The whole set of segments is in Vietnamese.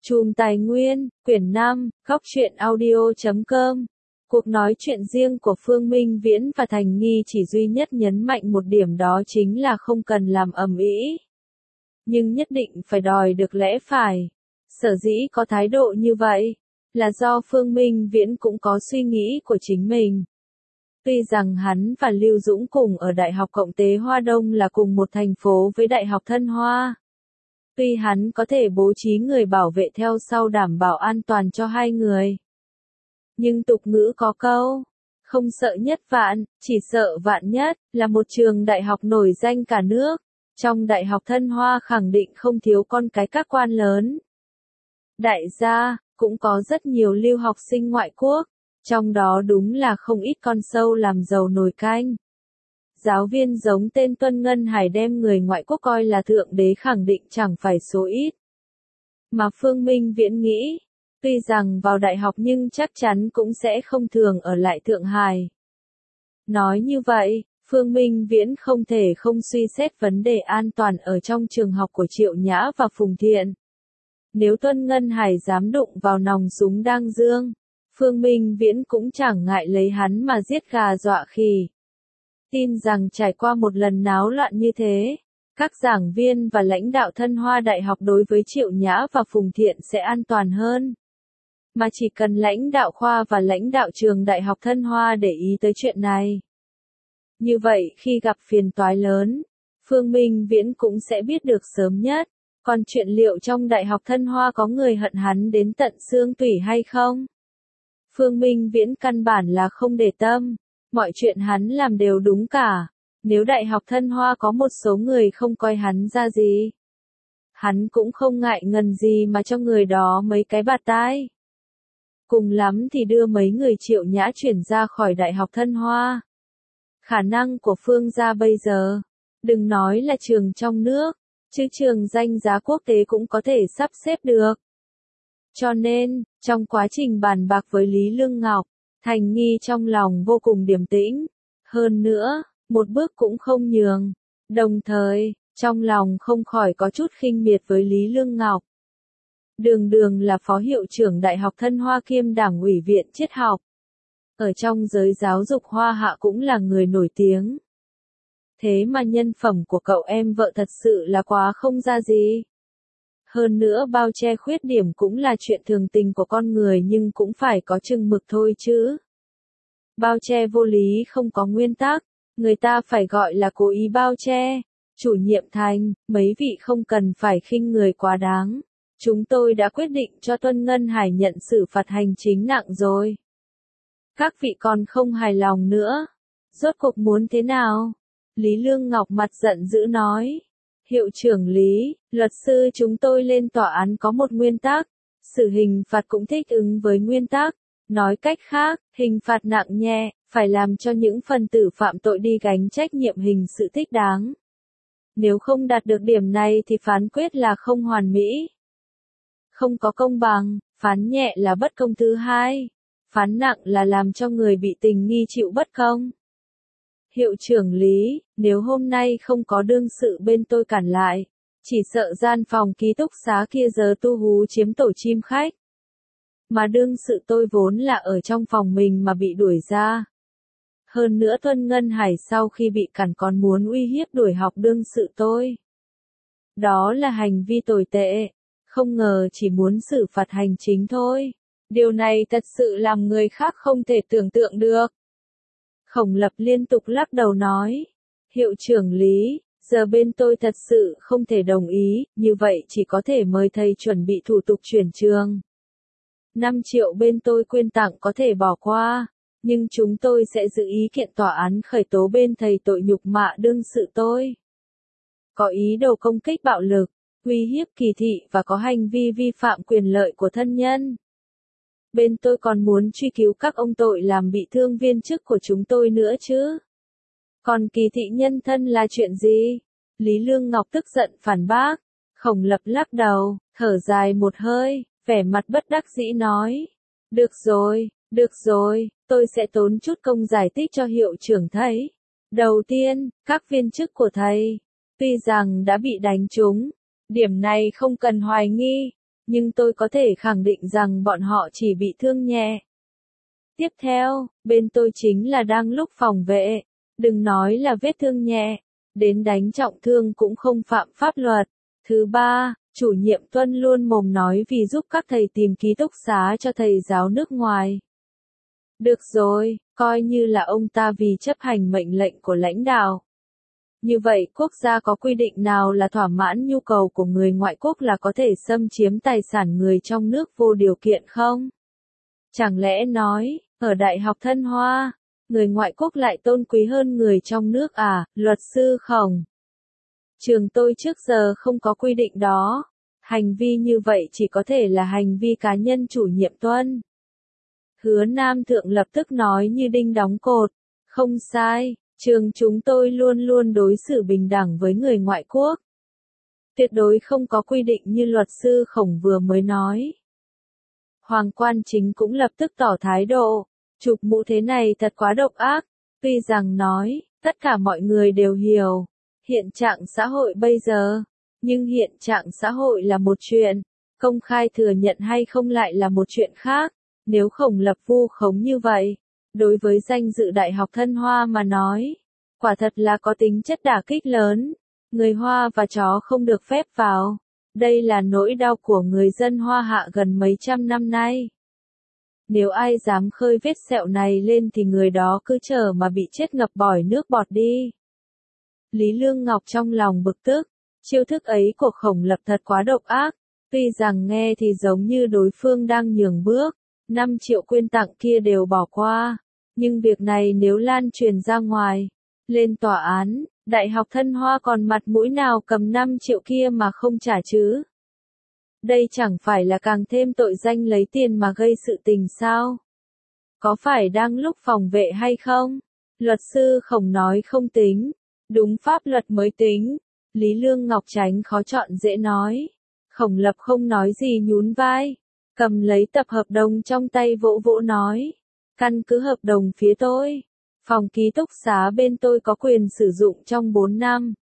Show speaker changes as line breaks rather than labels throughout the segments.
Chùm Tài Nguyên, quyển 5, góc truyện audio.com. Cuộc nói chuyện riêng của Phương Minh Viễn và Thành Nghi chỉ duy nhất nhấn mạnh một điểm, đó chính là không cần làm ầm ĩ, nhưng nhất định phải đòi được lẽ phải. Sở dĩ có thái độ như vậy, là do Phương Minh Viễn cũng có suy nghĩ của chính mình. Tuy rằng hắn và Lưu Dũng cùng ở Đại học Cộng tế Hoa Đông là cùng một thành phố với Đại học Thân Hoa. Tuy hắn có thể bố trí người bảo vệ theo sau đảm bảo an toàn cho hai người. Nhưng tục ngữ có câu, không sợ nhất vạn, chỉ sợ vạn nhất, là một trường đại học nổi danh cả nước. Trong Đại học Thân Hoa khẳng định không thiếu con cái các quan lớn. Đại gia, cũng có rất nhiều lưu học sinh ngoại quốc, trong đó đúng là không ít con sâu làm giàu nồi canh. Giáo viên giống tên Tuân Ngân Hải đem người ngoại quốc coi là thượng đế khẳng định chẳng phải số ít. Mà Phương Minh Viễn nghĩ, tuy rằng vào đại học nhưng chắc chắn cũng sẽ không thường ở lại Thượng Hải. Nói như vậy, Phương Minh Viễn không thể không suy xét vấn đề an toàn ở trong trường học của Triệu Nhã và Phùng Thiện. Nếu Tuân Ngân Hải dám đụng vào nòng súng đang dương, Phương Minh Viễn cũng chẳng ngại lấy hắn mà giết gà dọa khỉ. Tin rằng trải qua một lần náo loạn như thế, các giảng viên và lãnh đạo Thân Hoa Đại học đối với Triệu Nhã và Phùng Thiện sẽ an toàn hơn. Mà chỉ cần lãnh đạo khoa và lãnh đạo trường Đại học Thân Hoa để ý tới chuyện này. Như vậy khi gặp phiền toái lớn, Phương Minh Viễn cũng sẽ biết được sớm nhất. Còn chuyện liệu trong Đại học Thân Hoa có người hận hắn đến tận xương tủy hay không? Phương Minh Viễn căn bản là không để tâm. Mọi chuyện hắn làm đều đúng cả. Nếu Đại học Thân Hoa có một số người không coi hắn ra gì, hắn cũng không ngại ngần gì mà cho người đó mấy cái bạt tai. Cùng lắm thì đưa mấy người Triệu Nhã chuyển ra khỏi Đại học Thân Hoa. Khả năng của Phương gia bây giờ, đừng nói là trường trong nước, chứ trường danh giá quốc tế cũng có thể sắp xếp được. Cho nên, trong quá trình bàn bạc với Lý Lương Ngọc, Thành Nghi trong lòng vô cùng điềm tĩnh. Hơn nữa, một bước cũng không nhường. Đồng thời, trong lòng không khỏi có chút khinh miệt với Lý Lương Ngọc. Đường đường là phó hiệu trưởng Đại học Thân Hoa kiêm Đảng ủy viện triết học. Ở trong giới giáo dục Hoa Hạ cũng là người nổi tiếng. Thế mà nhân phẩm của cậu em vợ thật sự là quá không ra gì. Hơn nữa bao che khuyết điểm cũng là chuyện thường tình của con người, nhưng cũng phải có chừng mực thôi chứ. Bao che vô lý không có nguyên tắc, người ta phải gọi là cố ý bao che. Chủ nhiệm Thành, mấy vị không cần phải khinh người quá đáng. Chúng tôi đã quyết định cho Tuân Ngân Hải nhận xử phạt hành chính nặng rồi. Các vị còn không hài lòng nữa. Rốt cuộc muốn thế nào? Lý Lương Ngọc mặt giận dữ nói. Hiệu trưởng Lý, luật sư chúng tôi lên tòa án có một nguyên tắc. Xử hình phạt cũng thích ứng với nguyên tắc. Nói cách khác, hình phạt nặng nhẹ, phải làm cho những phần tử phạm tội đi gánh trách nhiệm hình sự thích đáng. Nếu không đạt được điểm này thì phán quyết là không hoàn mỹ. Không có công bằng, phán nhẹ là bất công thứ hai. Phán nặng là làm cho người bị tình nghi chịu bất công. Hiệu trưởng Lý, nếu hôm nay không có đương sự bên tôi cản lại, chỉ sợ gian phòng ký túc xá kia giờ tu hú chiếm tổ chim khách. Mà đương sự tôi vốn là ở trong phòng mình mà bị đuổi ra. Hơn nữa Tuân Ngân Hải sau khi bị cản còn muốn uy hiếp đuổi học đương sự tôi. Đó là hành vi tồi tệ, không ngờ chỉ muốn xử phạt hành chính thôi. Điều này thật sự làm người khác không thể tưởng tượng được. Khổng Lập liên tục lắc đầu nói. Hiệu trưởng Lý, giờ bên tôi thật sự không thể đồng ý, như vậy chỉ có thể mời thầy chuẩn bị thủ tục chuyển trường. 5 triệu bên tôi quyên tặng có thể bỏ qua, nhưng chúng tôi sẽ giữ ý kiện tòa án khởi tố bên thầy tội nhục mạ đương sự tôi. Có ý đồ công kích bạo lực, uy hiếp kỳ thị và có hành vi vi phạm quyền lợi của thân nhân. Bên tôi còn muốn truy cứu các ông tội làm bị thương viên chức của chúng tôi nữa chứ. Còn kỳ thị nhân thân là chuyện gì? Lý Lương Ngọc tức giận phản bác. Khổng Lập lắc đầu, thở dài một hơi, vẻ mặt bất đắc dĩ nói. Được rồi, tôi sẽ tốn chút công giải thích cho hiệu trưởng thấy. Đầu tiên, các viên chức của thầy, tuy rằng đã bị đánh trúng, điểm này không cần hoài nghi, nhưng tôi có thể khẳng định rằng bọn họ chỉ bị thương nhẹ. Tiếp theo, bên tôi chính là đang lúc phòng vệ, đừng nói là vết thương nhẹ, đến đánh trọng thương cũng không phạm pháp luật. Thứ ba, chủ nhiệm Tuân luôn mồm nói vì giúp các thầy tìm ký túc xá cho thầy giáo nước ngoài. Được rồi, coi như là ông ta vì chấp hành mệnh lệnh của lãnh đạo. Như vậy quốc gia có quy định nào là thỏa mãn nhu cầu của người ngoại quốc là có thể xâm chiếm tài sản người trong nước vô điều kiện không? Chẳng lẽ nói, ở Đại học Thân Hoa, người ngoại quốc lại tôn quý hơn người trong nước à, luật sư Khổng? Trường tôi trước giờ không có quy định đó. Hành vi như vậy chỉ có thể là hành vi cá nhân chủ nhiệm Tuân. Hứa Nam Thượng lập tức nói như đinh đóng cột. Không sai, trường chúng tôi luôn luôn đối xử bình đẳng với người ngoại quốc. Tuyệt đối không có quy định như luật sư Khổng vừa mới nói. Hoàng Quan Chính cũng lập tức tỏ thái độ. Chụp mũ thế này thật quá độc ác. Tuy rằng nói, tất cả mọi người đều hiểu hiện trạng xã hội bây giờ, nhưng hiện trạng xã hội là một chuyện, công khai thừa nhận hay không lại là một chuyện khác. Nếu Khổng Lập vu khống như vậy, đối với danh dự Đại học Thân Hoa mà nói, quả thật là có tính chất đả kích lớn. Người Hoa và chó không được phép vào. Đây là nỗi đau của người dân Hoa Hạ gần mấy trăm năm nay. Nếu ai dám khơi vết sẹo này lên thì người đó cứ chờ mà bị chết ngập bỏi nước bọt đi. Lý Lương Ngọc trong lòng bực tức, chiêu thức ấy của Khổng Lập thật quá độc ác, tuy rằng nghe thì giống như đối phương đang nhường bước, 5 triệu quyên tặng kia đều bỏ qua, nhưng việc này nếu lan truyền ra ngoài, lên tòa án, Đại học Thân Hoa còn mặt mũi nào cầm 5 triệu kia mà không trả chứ? Đây chẳng phải là càng thêm tội danh lấy tiền mà gây sự tình sao? Có phải đang lúc phòng vệ hay không? Luật sư Khổng nói không tính. Đúng pháp luật mới tính. Lý Lương Ngọc tránh khó chọn dễ nói. Khổng Lập không nói gì nhún vai. Cầm lấy tập hợp đồng trong tay vỗ vỗ nói. Căn cứ hợp đồng phía tôi. Phòng ký túc xá bên tôi có quyền sử dụng trong 4 năm.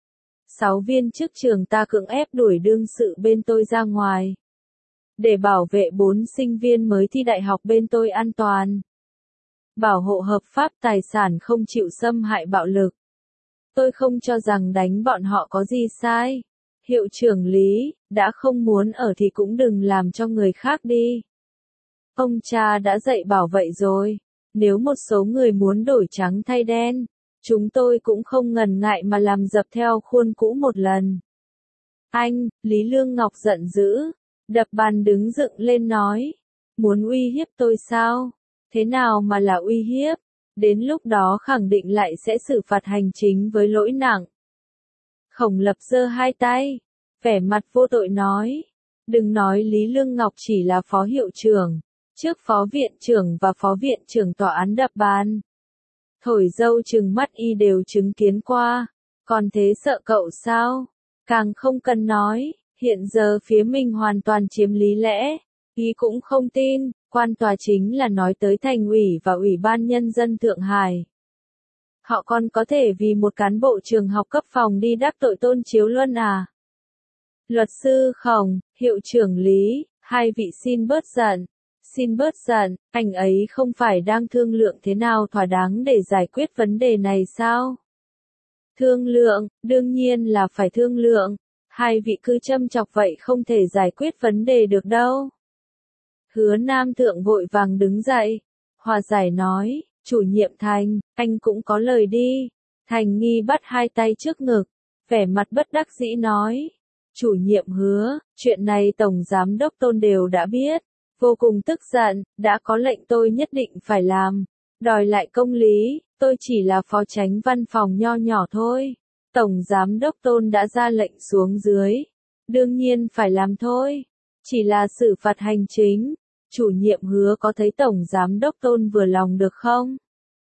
6 viên chức trường ta cưỡng ép đuổi đương sự bên tôi ra ngoài. Để bảo vệ 4 sinh viên mới thi đại học bên tôi an toàn. Bảo hộ hợp pháp tài sản không chịu xâm hại bạo lực. Tôi không cho rằng đánh bọn họ có gì sai. Hiệu trưởng Lý, đã không muốn ở thì cũng đừng làm cho người khác đi. Ông cha đã dạy bảo vậy rồi. Nếu một số người muốn đổi trắng thay đen, chúng tôi cũng không ngần ngại mà làm dập theo khuôn cũ một lần. Anh, Lý Lương Ngọc giận dữ, đập bàn đứng dựng lên nói. Muốn uy hiếp tôi sao? Thế nào mà là uy hiếp? Đến lúc đó khẳng định lại sẽ xử phạt hành chính với lỗi nặng. Khổng Lập giơ hai tay, vẻ mặt vô tội nói. Đừng nói Lý Lương Ngọc chỉ là phó hiệu trưởng, trước phó viện trưởng và phó viện trưởng tòa án đập bàn. Thổi dâu trừng mắt y đều chứng kiến qua, còn thế sợ cậu sao? Càng không cần nói, hiện giờ phía mình hoàn toàn chiếm lý lẽ, y cũng không tin, quan tòa chính là nói tới thành ủy và ủy ban nhân dân Thượng Hải. Họ còn có thể vì một cán bộ trường học cấp phòng đi đáp tội Tôn Chiếu Luân à? Luật sư Khổng, hiệu trưởng Lý, hai vị xin bớt giận. Xin bớt giận, anh ấy không phải đang thương lượng thế nào thỏa đáng để giải quyết vấn đề này sao? Thương lượng, đương nhiên là phải thương lượng. Hai vị cứ châm chọc vậy không thể giải quyết vấn đề được đâu. Hứa Nam Thượng vội vàng đứng dậy. Hòa giải nói, chủ nhiệm Thành, anh cũng có lời đi. Thành Nghi bắt hai tay trước ngực, vẻ mặt bất đắc dĩ nói. Chủ nhiệm Hứa, chuyện này Tổng Giám đốc Tôn đều đã biết. Vô cùng tức giận, đã có lệnh tôi nhất định phải làm. Đòi lại công lý, tôi chỉ là phó chánh văn phòng nho nhỏ thôi. Tổng Giám đốc Tôn đã ra lệnh xuống dưới. Đương nhiên phải làm thôi. Chỉ là xử phạt hành chính. Chủ nhiệm Hứa có thấy Tổng Giám đốc Tôn vừa lòng được không?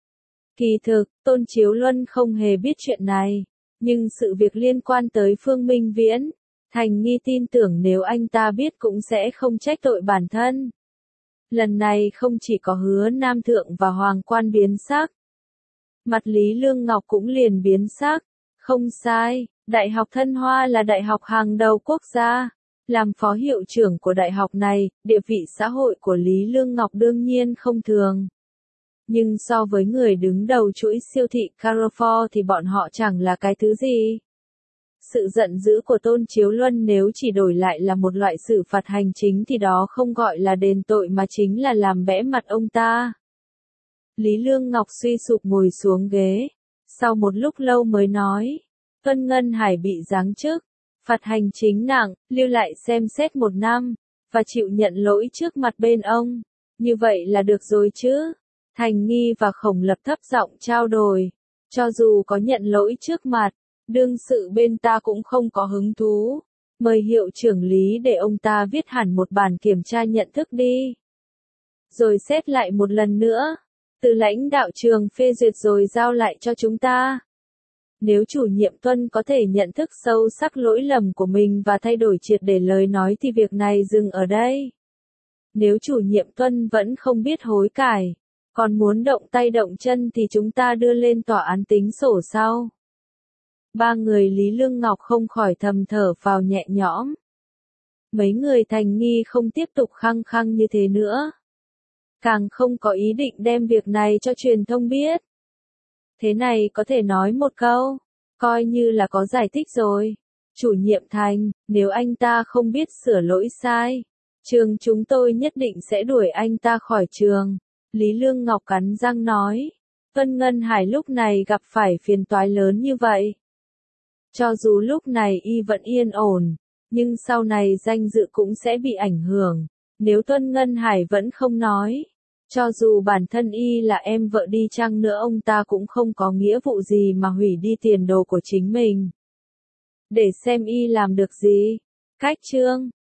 Kỳ thực, Tôn Chiếu Luân không hề biết chuyện này. Nhưng sự việc liên quan tới Phương Minh Viễn, Thành Nghi tin tưởng nếu anh ta biết cũng sẽ không trách tội bản thân. Lần này không chỉ có Hứa Nam Thượng và Hoàng Quan biến sắc. Mặt Lý Lương Ngọc cũng liền biến sắc. Không sai, Đại học Thân Hoa là đại học hàng đầu quốc gia. Làm phó hiệu trưởng của đại học này, địa vị xã hội của Lý Lương Ngọc đương nhiên không thường. Nhưng so với người đứng đầu chuỗi siêu thị Carrefour thì bọn họ chẳng là cái thứ gì. Sự giận dữ của Tôn Chiếu Luân nếu chỉ đổi lại là một loại xử phạt hành chính thì đó không gọi là đền tội mà chính là làm bẽ mặt ông ta. Lý Lương Ngọc suy sụp ngồi xuống ghế. Sau một lúc lâu mới nói. Tuân Ngân Hải bị giáng chức. Phạt hành chính nặng, lưu lại xem xét 1 năm. Và chịu nhận lỗi trước mặt bên ông. Như vậy là được rồi chứ. Thành Nghi và Khổng Lập thấp giọng trao đổi. Cho dù có nhận lỗi trước mặt, đương sự bên ta cũng không có hứng thú. Mời hiệu trưởng Lý để ông ta viết hẳn một bản kiểm tra nhận thức đi. Rồi xét lại một lần nữa. Từ lãnh đạo trường phê duyệt rồi giao lại cho chúng ta. Nếu chủ nhiệm Tuân có thể nhận thức sâu sắc lỗi lầm của mình và thay đổi triệt để lời nói thì việc này dừng ở đây. Nếu chủ nhiệm Tuân vẫn không biết hối cải, còn muốn động tay động chân thì chúng ta đưa lên tòa án tính sổ sau. 3 người Lý Lương Ngọc không khỏi thầm thở phào nhẹ nhõm. Mấy người Thành Nghi không tiếp tục khăng khăng như thế nữa. Càng không có ý định đem việc này cho truyền thông biết. Thế này có thể nói một câu, coi như là có giải thích rồi. Chủ nhiệm Thành, nếu anh ta không biết sửa lỗi sai, trường chúng tôi nhất định sẽ đuổi anh ta khỏi trường. Lý Lương Ngọc cắn răng nói. Tuân Ngân Hải lúc này gặp phải phiền toái lớn như vậy. Cho dù lúc này y vẫn yên ổn, nhưng sau này danh dự cũng sẽ bị ảnh hưởng. Nếu Tuân Ngân Hải vẫn không nói, cho dù bản thân y là em vợ đi chăng nữa ông ta cũng không có nghĩa vụ gì mà hủy đi tiền đồ của chính mình. Để xem y làm được gì. Cách chương